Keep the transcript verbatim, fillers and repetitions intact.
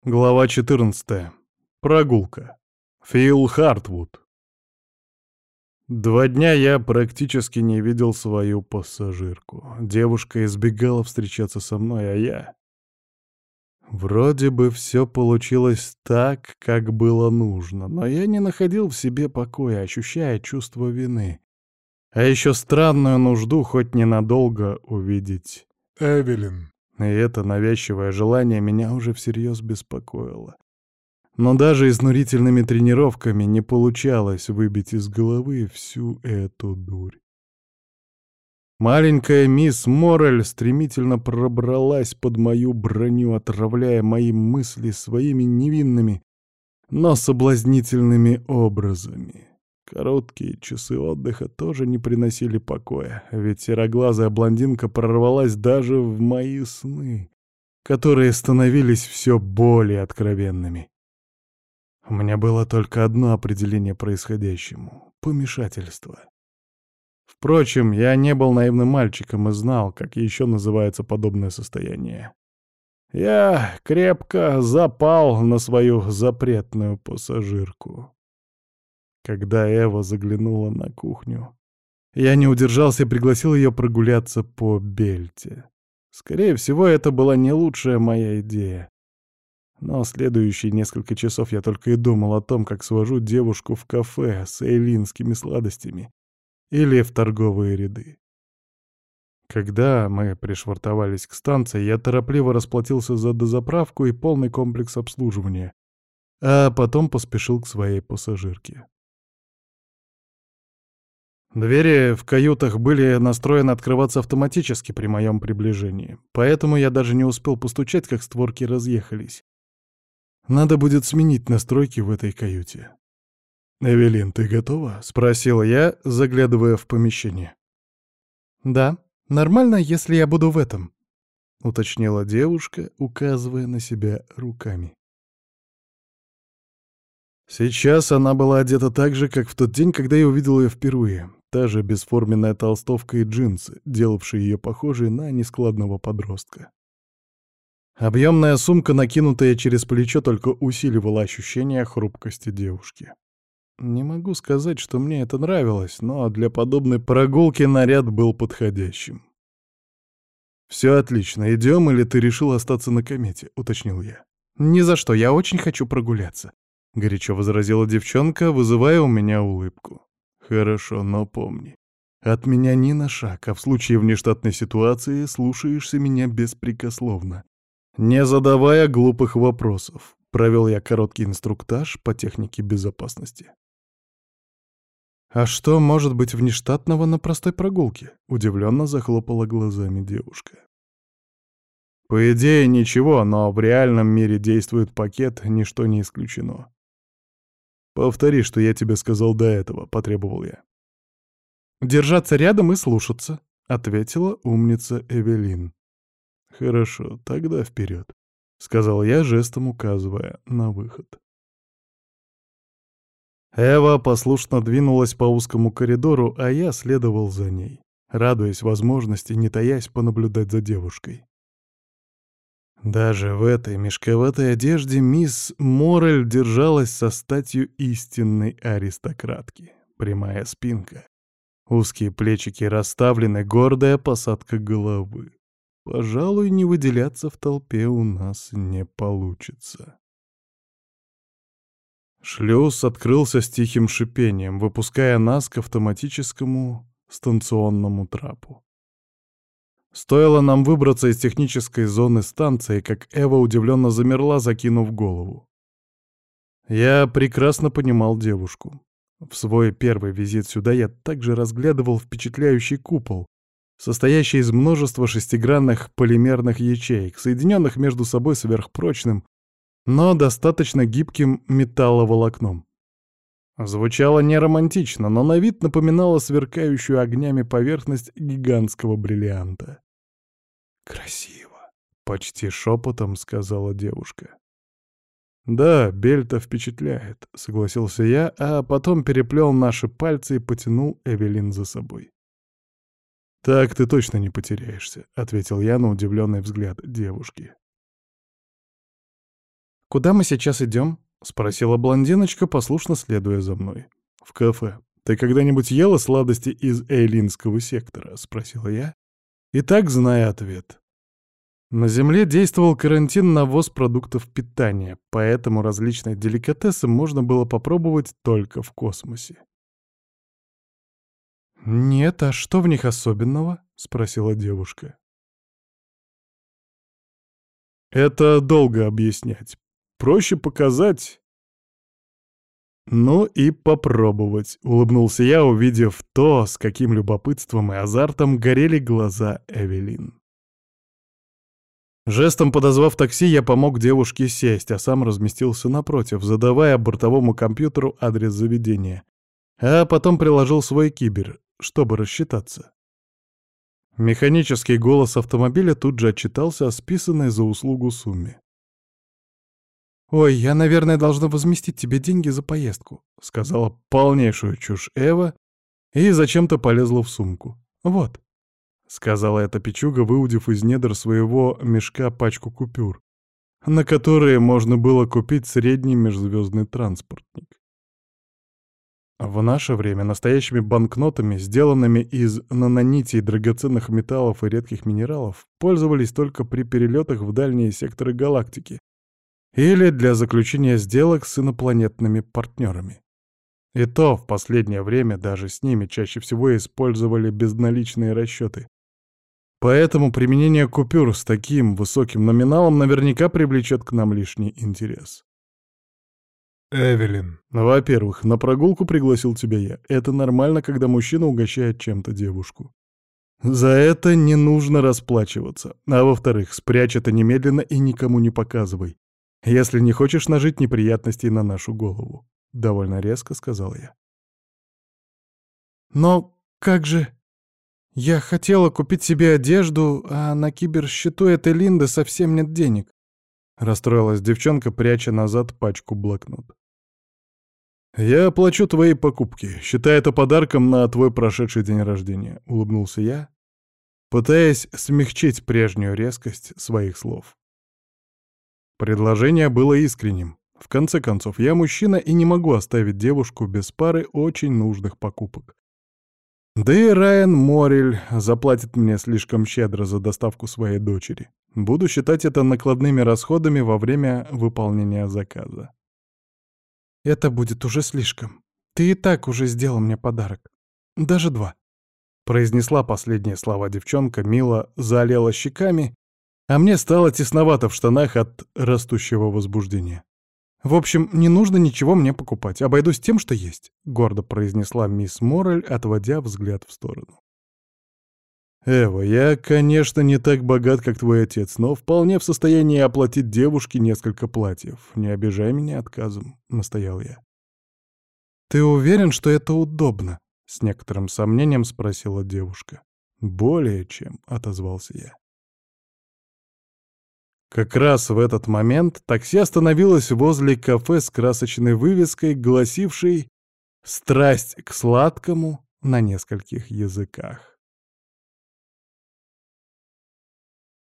Глава четырнадцатая. Прогулка. Фил Хартвуд. Два дня я практически не видел свою пассажирку. Девушка избегала встречаться со мной, а я... Вроде бы все получилось так, как было нужно, но я не находил в себе покоя, ощущая чувство вины. А еще странную нужду хоть ненадолго увидеть Эвелин. И это навязчивое желание меня уже всерьез беспокоило. Но даже изнурительными тренировками не получалось выбить из головы всю эту дурь. Маленькая мисс Моррель стремительно пробралась под мою броню, отравляя мои мысли своими невинными, но соблазнительными образами. Короткие часы отдыха тоже не приносили покоя, ведь сероглазая блондинка прорвалась даже в мои сны, которые становились все более откровенными. У меня было только одно определение происходящему — помешательство. Впрочем, я не был наивным мальчиком и знал, как еще называется подобное состояние. Я крепко запал на свою запретную пассажирку. Когда Эва заглянула на кухню, я не удержался и пригласил ее прогуляться по Бельте. Скорее всего, это была не лучшая моя идея. Но следующие несколько часов я только и думал о том, как свожу девушку в кафе с эйлинскими сладостями или в торговые ряды. Когда мы пришвартовались к станции, я торопливо расплатился за дозаправку и полный комплекс обслуживания, а потом поспешил к своей пассажирке. Двери в каютах были настроены открываться автоматически при моем приближении, поэтому я даже не успел постучать, как створки разъехались. Надо будет сменить настройки в этой каюте. «Эвелин, ты готова?» — спросил я, заглядывая в помещение. «Да, нормально, если я буду в этом», — уточнила девушка, указывая на себя руками. Сейчас она была одета так же, как в тот день, когда я увидел ее впервые. Та же бесформенная толстовка и джинсы, делавшие ее похожей на нескладного подростка. Объемная сумка, накинутая через плечо, только усиливала ощущение хрупкости девушки. Не могу сказать, что мне это нравилось, но для подобной прогулки наряд был подходящим. «Все отлично. Идем, или ты решил остаться на комете?» — уточнил я. «Ни за что. Я очень хочу прогуляться», — горячо возразила девчонка, вызывая у меня улыбку. «Хорошо, но помни. От меня ни на шаг, а в случае внештатной ситуации слушаешься меня беспрекословно. Не задавая глупых вопросов, провел я короткий инструктаж по технике безопасности. «А что может быть внештатного на простой прогулке?» — удивленно захлопала глазами девушка. «По идее, ничего, но в реальном мире действует пакет, ничто не исключено». «Повтори, что я тебе сказал до этого», — потребовал я. «Держаться рядом и слушаться», — ответила умница Эвелин. «Хорошо, тогда вперед», — сказал я, жестом указывая на выход. Эва послушно двинулась по узкому коридору, а я следовал за ней, радуясь возможности, не таясь, понаблюдать за девушкой. Даже в этой мешковатой одежде мисс Моррель держалась со статью истинной аристократки. Прямая спинка, узкие плечики расставлены, гордая посадка головы. Пожалуй, не выделяться в толпе у нас не получится. Шлюз открылся с тихим шипением, выпуская нас к автоматическому станционному трапу. Стоило нам выбраться из технической зоны станции, как Эва удивленно замерла, закинув голову. Я прекрасно понимал девушку. В свой первый визит сюда я также разглядывал впечатляющий купол, состоящий из множества шестигранных полимерных ячеек, соединенных между собой сверхпрочным, но достаточно гибким металловолокном. Звучало не романтично, но на вид напоминало сверкающую огнями поверхность гигантского бриллианта. «Красиво», — почти шепотом сказала девушка. «Да, Бельта впечатляет», — согласился я, а потом переплел наши пальцы и потянул Эвелин за собой. «Так ты точно не потеряешься», — ответил я на удивленный взгляд девушки. куда мы сейчас идем? Спросила блондиночка, послушно следуя за мной. В кафе. Ты когда-нибудь ела сладости из эйлинского сектора? Спросила я. И так зная ответ. На Земле действовал карантин на ввоз продуктов питания, поэтому различные деликатесы можно было попробовать только в космосе. «Нет, а что в них особенного?» — спросила девушка. «Это долго объяснять. Проще показать, ну и попробовать», — улыбнулся я, увидев то, с каким любопытством и азартом горели глаза Эвелин. Жестом подозвав такси, я помог девушке сесть, а сам разместился напротив, задавая бортовому компьютеру адрес заведения, а потом приложил свой кибер, чтобы рассчитаться. Механический голос автомобиля тут же отчитался о списанной за услугу сумме. «Ой, я, наверное, должна возместить тебе деньги за поездку», — сказала полнейшую чушь Эва и зачем-то полезла в сумку. «Вот», — сказала эта печуга, выудив из недр своего мешка пачку купюр, на которые можно было купить средний межзвездный транспортник. В наше время настоящими банкнотами, сделанными из нанонитей, драгоценных металлов и редких минералов, пользовались только при перелетах в дальние секторы галактики или для заключения сделок с инопланетными партнерами. И то в последнее время даже с ними чаще всего использовали безналичные расчеты. Поэтому применение купюр с таким высоким номиналом наверняка привлечет к нам лишний интерес. «Эвелин, во-первых, на прогулку пригласил тебя я. Это нормально, когда мужчина угощает чем-то девушку. За это не нужно расплачиваться. А во-вторых, спрячь это немедленно и никому не показывай, если не хочешь нажить неприятностей на нашу голову», — довольно резко сказал я. «Но как же? Я хотела купить себе одежду, а на киберсчету этой Линды совсем нет денег», — расстроилась девчонка, пряча назад пачку блокнот. «Я оплачу твои покупки, считай это подарком на твой прошедший день рождения», — улыбнулся я, пытаясь смягчить прежнюю резкость своих слов. Предложение было искренним. В конце концов, я мужчина и не могу оставить девушку без пары очень нужных покупок. Да и Райан Моррель заплатит мне слишком щедро за доставку своей дочери. Буду считать это накладными расходами во время выполнения заказа. «Это будет уже слишком. Ты и так уже сделал мне подарок. Даже два», — произнесла последние слова девчонка, мило заолела щеками, а мне стало тесновато в штанах от растущего возбуждения. «В общем, не нужно ничего мне покупать. Обойдусь тем, что есть», — гордо произнесла мисс Моррель, отводя взгляд в сторону. «Эва, я, конечно, не так богат, как твой отец, но вполне в состоянии оплатить девушке несколько платьев. Не обижай меня отказом», — настоял я. «Ты уверен, что это удобно?» — с некоторым сомнением спросила девушка. «Более чем», — отозвался я. Как раз в этот момент такси остановилось возле кафе с красочной вывеской, гласившей «Страсть к сладкому» на нескольких языках.